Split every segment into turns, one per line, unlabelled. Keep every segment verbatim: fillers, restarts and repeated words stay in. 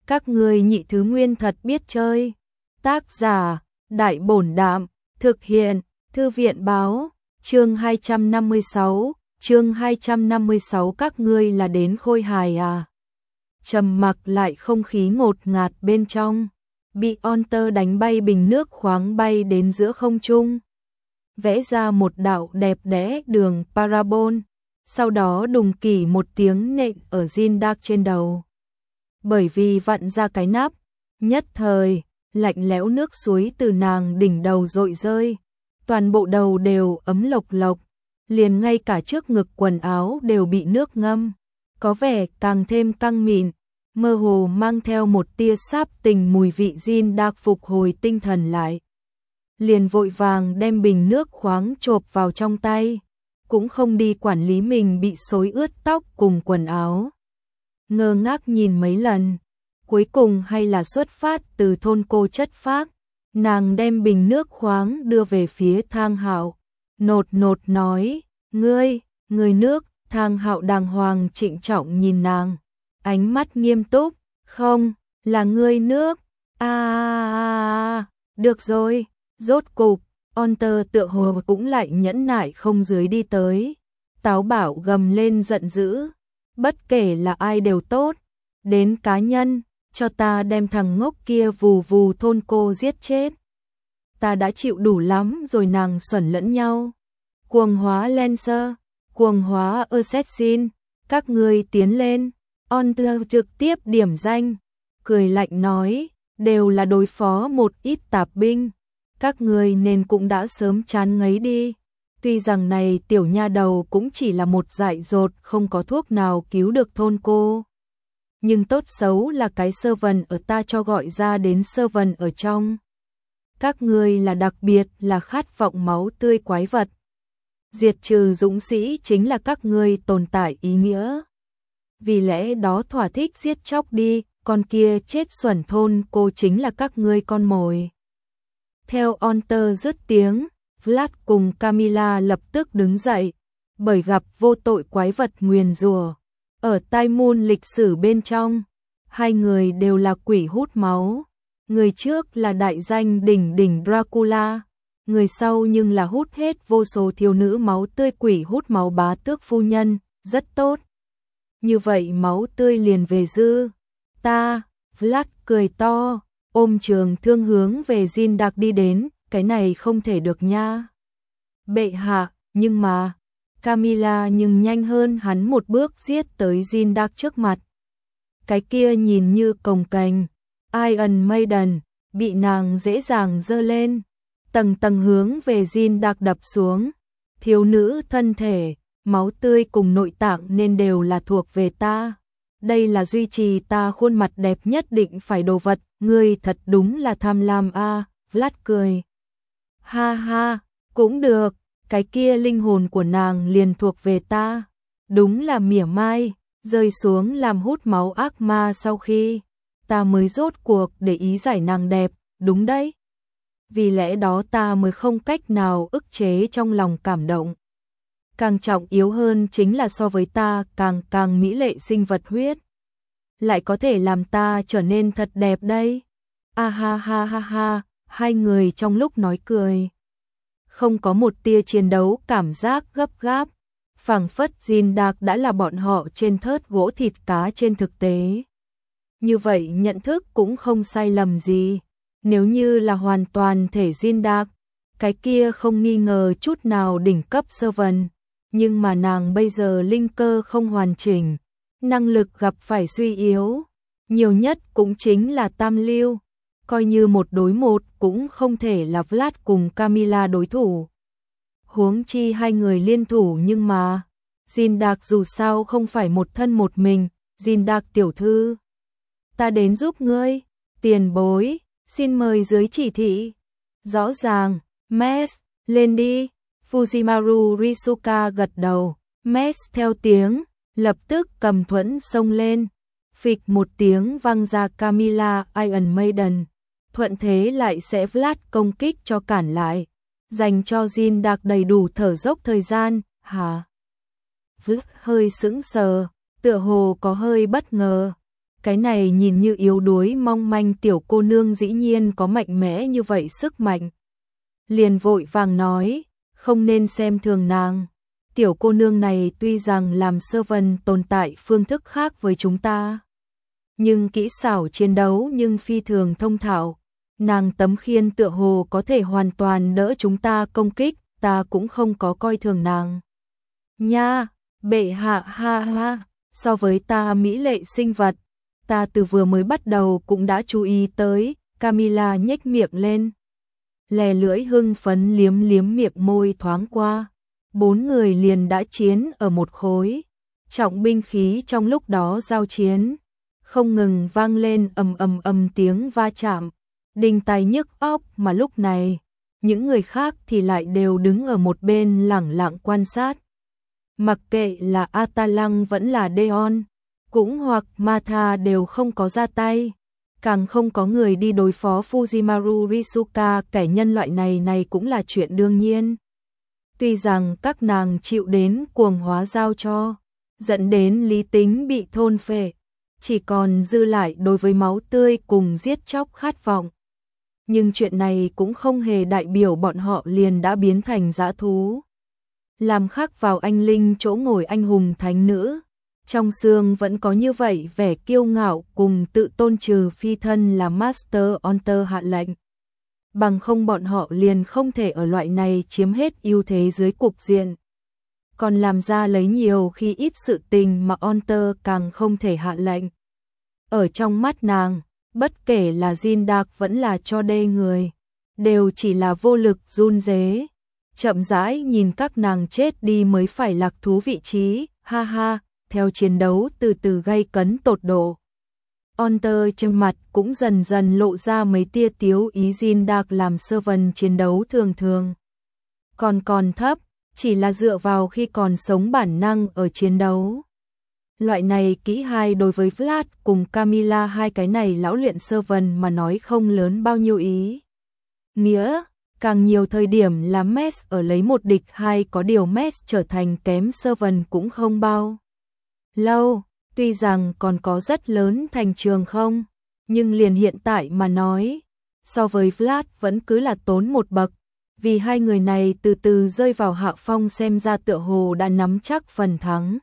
Các ngươi nhị thứ nguyên thật biết chơi. Tác giả, Đại Bổn Đạm, thực hiện, Thư viện Báo, chương hai trăm năm mươi sáu, chương hai trăm năm mươi sáu các ngươi là đến khôi hài à. Trầm mặc lại không khí ngột ngạt bên trong, bị Hunter đánh bay bình nước khoáng bay đến giữa không trung. Vẽ ra một đạo đẹp đẽ đường parabol, sau đó đùng kỷ một tiếng nện ở Jin Dark trên đầu. Bởi vì vặn ra cái nắp, nhất thời, lạnh lẽo nước suối từ nàng đỉnh đầu dội rơi, toàn bộ đầu đều ấm lộc lộc, liền ngay cả trước ngực quần áo đều bị nước ngâm, có vẻ càng thêm căng mịn, mơ hồ mang theo một tia sáp tình mùi vị. Jin Dark phục hồi tinh thần lại, liền vội vàng đem bình nước khoáng chộp vào trong tay, cũng không đi quản lý mình bị xối ướt tóc cùng quần áo. Ngơ ngác nhìn mấy lần, cuối cùng hay là xuất phát từ thôn cô chất phác, nàng đem bình nước khoáng đưa về phía Thang Hạo, nột nột nói, ngươi, người nước. Thang Hạo đàng hoàng trịnh trọng nhìn nàng, ánh mắt nghiêm túc, không, là ngươi nước. À, à, à được rồi, rốt cục, Hunter tựa hồ cũng lại nhẫn nại không dưới đi tới, táo bảo gầm lên giận dữ, bất kể là ai đều tốt, đến cá nhân, cho ta đem thằng ngốc kia vù vù thôn cô giết chết. Ta đã chịu đủ lắm rồi. Nàng xuẩn lẫn nhau, cuồng hóa Lancer, cuồng hóa Assassin, các ngươi tiến lên. Hunter trực tiếp điểm danh, cười lạnh nói, đều là đối phó một ít tạp binh, các ngươi nên cũng đã sớm chán ngấy đi. Tuy rằng này tiểu nha đầu cũng chỉ là một dại dột không có thuốc nào cứu được thôn cô, nhưng tốt xấu là cái sơ vần ở ta cho gọi ra đến sơ vần ở trong. Các ngươi là đặc biệt là khát vọng máu tươi quái vật. Diệt trừ dũng sĩ chính là các ngươi tồn tại ý nghĩa. Vì lẽ đó thỏa thích giết chóc đi, con kia chết xuẩn thôn cô chính là các ngươi con mồi. Theo Hunter dứt tiếng, Vlad cùng Camilla lập tức đứng dậy, bởi gặp vô tội quái vật nguyền rủa. Ở Tai Môn lịch sử bên trong, hai người đều là quỷ hút máu. Người trước là đại danh đỉnh đỉnh Dracula, người sau nhưng là hút hết vô số thiếu nữ máu tươi quỷ hút máu bá tước phu nhân, rất tốt. Như vậy máu tươi liền về dư. Ta, Vlad cười to, ôm trường thương hướng về Jin Dark đi đến, cái này không thể được nha. Bệ hạ, nhưng mà, Camilla nhưng nhanh hơn hắn một bước giết tới Jin Dark trước mặt. Cái kia nhìn như cồng kềnh, Iron Maiden, bị nàng dễ dàng giơ lên, tầng tầng hướng về Jin Dark đập xuống. Thiếu nữ thân thể, máu tươi cùng nội tạng nên đều là thuộc về ta. Đây là duy trì ta khuôn mặt đẹp nhất định phải đồ vật, ngươi thật đúng là tham lam a. À, Vlad cười. Ha ha, cũng được, cái kia linh hồn của nàng liền thuộc về ta. Đúng là mỉa mai, rơi xuống làm hút máu ác ma sau khi ta mới rốt cuộc để ý giải nàng đẹp, đúng đấy. Vì lẽ đó ta mới không cách nào ức chế trong lòng cảm động. Càng trọng yếu hơn chính là so với ta càng càng mỹ lệ sinh vật huyết, lại có thể làm ta trở nên thật đẹp đây. A ha ha ha ha, hai người trong lúc nói cười, không có một tia chiến đấu cảm giác gấp gáp, phảng phất Jin Dark đã là bọn họ trên thớt gỗ thịt cá trên thực tế. Như vậy nhận thức cũng không sai lầm gì. Nếu như là hoàn toàn thể Jin Dark, cái kia không nghi ngờ chút nào đỉnh cấp sơ vần, nhưng mà nàng bây giờ linh cơ không hoàn chỉnh, năng lực gặp phải suy yếu, nhiều nhất cũng chính là tam lưu, coi như một đối một cũng không thể là Vlad cùng Camilla đối thủ. Huống chi hai người liên thủ, nhưng mà Jin Dark dù sao không phải một thân một mình. Jin Dark tiểu thư, ta đến giúp ngươi. Tiền bối, xin mời dưới chỉ thị. Rõ ràng, Mess, lên đi. Fujimaru Risuka gật đầu, Mess theo tiếng, lập tức cầm thuẫn xông lên. Phịch một tiếng vang ra, Camilla Iron Maiden, thuận thế lại sẽ Vlad công kích cho cản lại, dành cho Jin Dark đầy đủ thở dốc thời gian. Hả? Vlad hơi sững sờ, tựa hồ có hơi bất ngờ. Cái này nhìn như yếu đuối mong manh tiểu cô nương dĩ nhiên có mạnh mẽ như vậy sức mạnh. Liền vội vàng nói, không nên xem thường nàng. Tiểu cô nương này tuy rằng làm servant tồn tại phương thức khác với chúng ta, nhưng kỹ xảo chiến đấu nhưng phi thường thông thạo. Nàng tấm khiên tựa hồ có thể hoàn toàn đỡ chúng ta công kích, ta cũng không có coi thường nàng. Nha, bệ hạ ha ha, so với ta mỹ lệ sinh vật, ta từ vừa mới bắt đầu cũng đã chú ý tới. Camilla nhếch miệng lên, lè lưỡi hưng phấn liếm liếm miệng môi thoáng qua. Bốn người liền đã chiến ở một khối. Trọng binh khí trong lúc đó giao chiến, không ngừng vang lên ầm ầm ầm tiếng va chạm, đinh tai nhức óc, mà lúc này, những người khác thì lại đều đứng ở một bên lẳng lặng quan sát. Mặc kệ là Atalăng vẫn là Deon, cũng hoặc Martha đều không có ra tay, càng không có người đi đối phó Fujimaru Risuka, kẻ nhân loại này này cũng là chuyện đương nhiên. Tuy rằng các nàng chịu đến cuồng hóa giao cho, dẫn đến lý tính bị thôn phệ, chỉ còn dư lại đối với máu tươi cùng giết chóc khát vọng. Nhưng chuyện này cũng không hề đại biểu bọn họ liền đã biến thành dã thú. Làm khắc vào anh linh chỗ ngồi anh hùng thánh nữ, trong xương vẫn có như vậy vẻ kiêu ngạo cùng tự tôn, trừ phi thân là Master Hunter hạ lệnh. Bằng không bọn họ liền không thể ở loại này chiếm hết ưu thế dưới cục diện. Còn làm ra lấy nhiều khi ít sự tình mà Hunter càng không thể hạ lệnh. Ở trong mắt nàng, bất kể là Jin Dark vẫn là cho đê người, đều chỉ là vô lực run rế. Chậm rãi nhìn các nàng chết đi mới phải lạc thú vị trí, ha ha, theo chiến đấu từ từ gay cấn tột độ. Hunter trên mặt cũng dần dần lộ ra mấy tia tiếu ý. Jin Dark làm servant chiến đấu thường thường còn còn thấp, chỉ là dựa vào khi còn sống bản năng ở chiến đấu. Loại này kỹ hai đối với Vlad cùng Camilla, hai cái này lão luyện servant mà nói không lớn bao nhiêu ý nghĩa, càng nhiều thời điểm là Mess ở lấy một địch hai, có điều Mess trở thành kém servant cũng không bao lâu. Tuy rằng còn có rất lớn thành trường không, nhưng liền hiện tại mà nói, so với Vlad vẫn cứ là tốn một bậc, vì hai người này từ từ rơi vào hạ phong, xem ra tựa hồ đã nắm chắc phần thắng.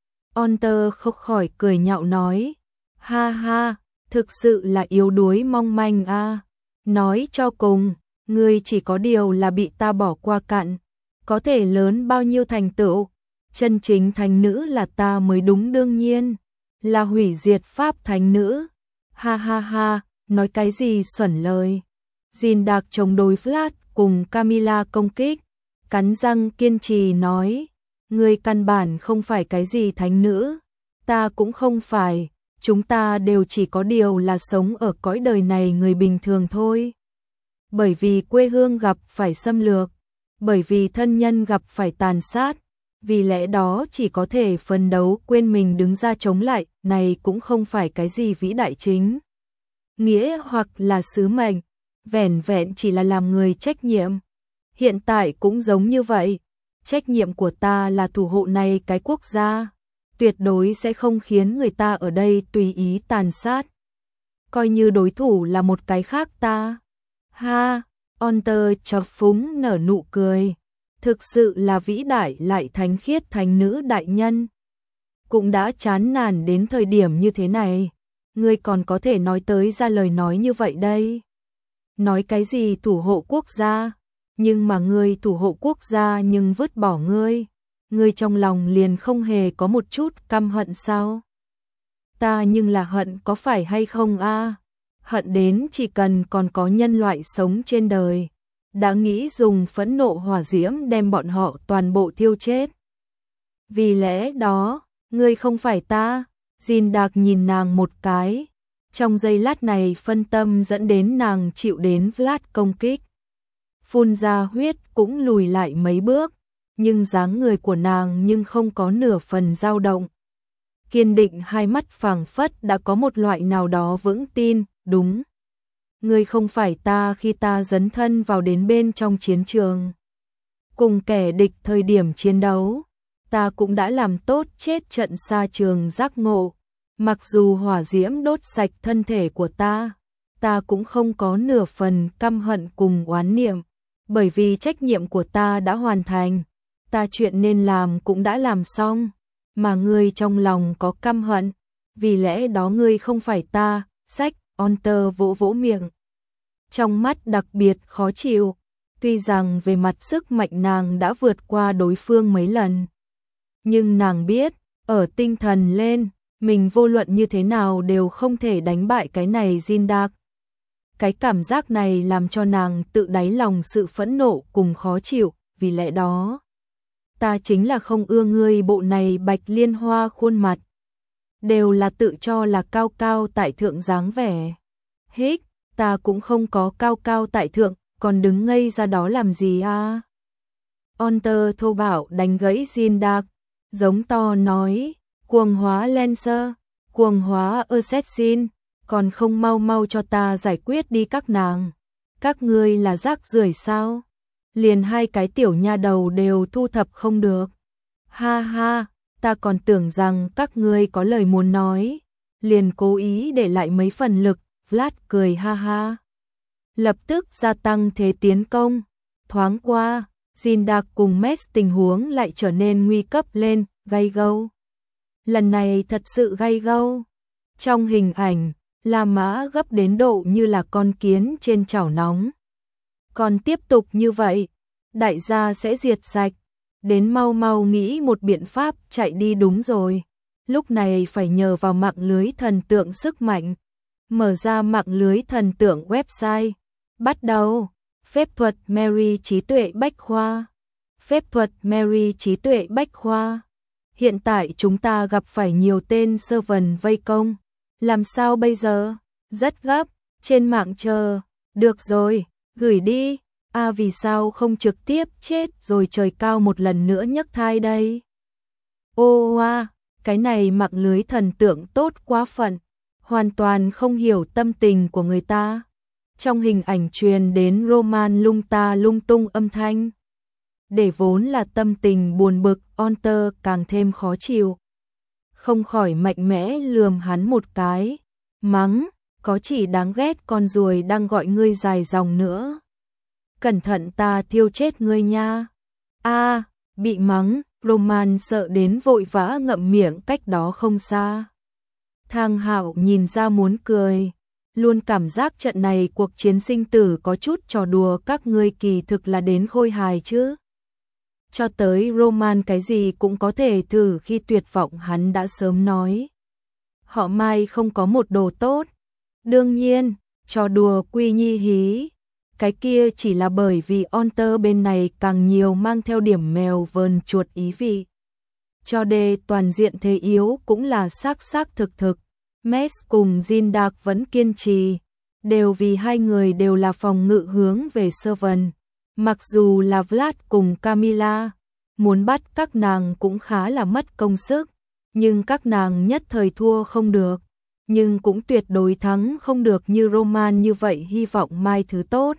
Hunter không khỏi cười nhạo nói, ha ha, thực sự là yếu đuối mong manh a. À. Nói cho cùng, ngươi chỉ có điều là bị ta bỏ qua cạn, có thể lớn bao nhiêu thành tựu, chân chính thánh nữ là ta mới đúng, đương nhiên là hủy diệt pháp thánh nữ. Ha ha ha, nói cái gì xuẩn lời. Jin Dark chống đối Vlad cùng Camilla công kích, cắn răng kiên trì nói, ngươi căn bản không phải cái gì thánh nữ, ta cũng không phải, chúng ta đều chỉ có điều là sống ở cõi đời này người bình thường thôi. Bởi vì quê hương gặp phải xâm lược, bởi vì thân nhân gặp phải tàn sát, vì lẽ đó chỉ có thể phấn đấu quên mình đứng ra chống lại, này cũng không phải cái gì vĩ đại chính nghĩa hoặc là sứ mệnh, vẻn vẹn chỉ là làm người trách nhiệm. Hiện tại cũng giống như vậy, trách nhiệm của ta là thủ hộ này cái quốc gia, tuyệt đối sẽ không khiến người ta ở đây tùy ý tàn sát. Coi như đối thủ là một cái khác ta. Ha, Hunter chọc phúng nở nụ cười. Thực sự là vĩ đại lại thánh khiết thánh nữ đại nhân. Cũng đã chán nản đến thời điểm như thế này, ngươi còn có thể nói tới ra lời nói như vậy đây. Nói cái gì thủ hộ quốc gia, nhưng mà ngươi thủ hộ quốc gia nhưng vứt bỏ ngươi, ngươi trong lòng liền không hề có một chút căm hận sao? Ta nhưng là hận có phải hay không a? À? Hận đến chỉ cần còn có nhân loại sống trên đời, đã nghĩ dùng phẫn nộ hỏa diễm đem bọn họ toàn bộ thiêu chết. Vì lẽ đó, ngươi không phải ta. Jin Dark nhìn nàng một cái, trong giây lát này phân tâm dẫn đến nàng chịu đến Vlad công kích. Phun ra huyết cũng lùi lại mấy bước, nhưng dáng người của nàng nhưng không có nửa phần dao động. Kiên định, hai mắt phảng phất đã có một loại nào đó vững tin, đúng. Ngươi không phải ta khi ta dấn thân vào đến bên trong chiến trường. Cùng kẻ địch thời điểm chiến đấu, ta cũng đã làm tốt chết trận xa trường giác ngộ. Mặc dù hỏa diễm đốt sạch thân thể của ta, ta cũng không có nửa phần căm hận cùng oán niệm, bởi vì trách nhiệm của ta đã hoàn thành, ta chuyện nên làm cũng đã làm xong, mà ngươi trong lòng có căm hận, vì lẽ đó ngươi không phải ta. Sách, Hunter vỗ vỗ miệng. Trong mắt đặc biệt khó chịu, tuy rằng về mặt sức mạnh nàng đã vượt qua đối phương mấy lần. Nhưng nàng biết, ở tinh thần lên, mình vô luận như thế nào đều không thể đánh bại cái này Zindak. Cái cảm giác này làm cho nàng tự đáy lòng sự phẫn nộ cùng khó chịu, vì lẽ đó. Ta chính là không ưa ngươi bộ này bạch liên hoa khuôn mặt. Đều là tự cho là cao cao tại thượng dáng vẻ. Hích, ta cũng không có cao cao tại thượng, còn đứng ngây ra đó làm gì à? Hunter thô bạo đánh gãy Zindak, giống to nói, cuồng hóa Lancer, cuồng hóa Assassin, còn không mau mau cho ta giải quyết đi các nàng. Các ngươi là rác rưởi sao? Liền hai cái tiểu nha đầu đều thu thập không được. Ha ha, ta còn tưởng rằng các ngươi có lời muốn nói, liền cố ý để lại mấy phần lực. Vlad cười ha ha. Lập tức gia tăng thế tiến công. Thoáng qua, Zindak cùng Mets tình huống lại trở nên nguy cấp lên, gay gâu. Lần này thật sự gay gâu. Trong hình ảnh, La Mã gấp đến độ như là con kiến trên chảo nóng. Còn tiếp tục như vậy, đại gia sẽ diệt sạch. Đến mau mau nghĩ một biện pháp chạy đi đúng rồi. Lúc này phải nhờ vào mạng lưới thần tượng sức mạnh. Mở ra mạng lưới thần tượng website. Bắt đầu. Phép thuật Mary trí tuệ bách khoa. Phép thuật Mary trí tuệ bách khoa. Hiện tại chúng ta gặp phải nhiều tên servant vây công. Làm sao bây giờ? Rất gấp. Trên mạng chờ. Được rồi, gửi đi. À vì sao không trực tiếp chết rồi trời cao một lần nữa nhấc thai đây? Ô à, cái này mạng lưới thần tượng tốt quá phận. Hoàn toàn không hiểu tâm tình của người ta. Trong hình ảnh truyền đến Roman lung ta lung tung âm thanh. Để vốn là tâm tình buồn bực, Hunter càng thêm khó chịu. Không khỏi mạnh mẽ lườm hắn một cái. Mắng, có chỉ đáng ghét con ruồi đang gọi ngươi dài dòng nữa. Cẩn thận ta thiêu chết ngươi nha. A, à, bị mắng, Roman sợ đến vội vã ngậm miệng cách đó không xa. Thang Hạo nhìn ra muốn cười, luôn cảm giác trận này cuộc chiến sinh tử có chút trò đùa các ngươi kỳ thực là đến khôi hài chứ. Cho tới Roman cái gì cũng có thể thử khi tuyệt vọng hắn đã sớm nói. Họ Mai không có một đồ tốt. Đương nhiên, trò đùa quy nhi hí. Cái kia chỉ là bởi vì Hunter bên này càng nhiều mang theo điểm mèo vờn chuột ý vị. Cho đề toàn diện thế yếu cũng là xác xác thực thực. Mets cùng Zindak vẫn kiên trì, đều vì hai người đều là phòng ngự hướng về servant. Mặc dù là Vlad cùng Camilla, muốn bắt các nàng cũng khá là mất công sức, nhưng các nàng nhất thời thua không được, nhưng cũng tuyệt đối thắng không được như Roman như vậy hy vọng mai thứ tốt.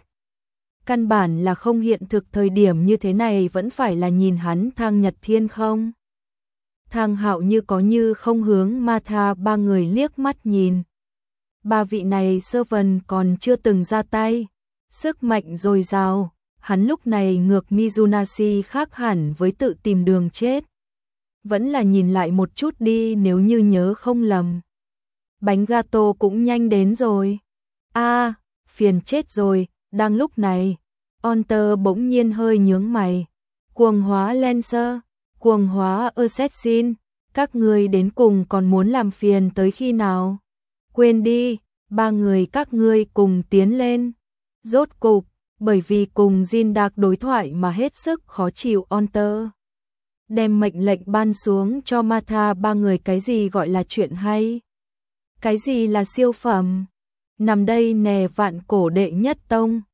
Căn bản là không hiện thực thời điểm như thế này vẫn phải là nhìn hắn Thang Nhật Thiên không. Thang Hạo như có như không hướng Martha ba người liếc mắt nhìn. Ba vị này servant còn chưa từng ra tay, sức mạnh dồi dào, hắn lúc này ngược Mizunasi khác hẳn với tự tìm đường chết. Vẫn là nhìn lại một chút đi nếu như nhớ không lầm. Bánh gato cũng nhanh đến rồi. A, à, phiền chết rồi, đang lúc này, Hunter bỗng nhiên hơi nhướng mày. Cuồng hóa Lancer, cuồng hóa Assassin, các người đến cùng còn muốn làm phiền tới khi nào? Quên đi, ba người các ngươi cùng tiến lên. Rốt cục, bởi vì cùng Zindak đối thoại mà hết sức khó chịu Hunter. Đem mệnh lệnh ban xuống cho Martha ba người cái gì gọi là chuyện hay? Cái gì là siêu phẩm? Nằm đây nè vạn cổ đệ nhất tông.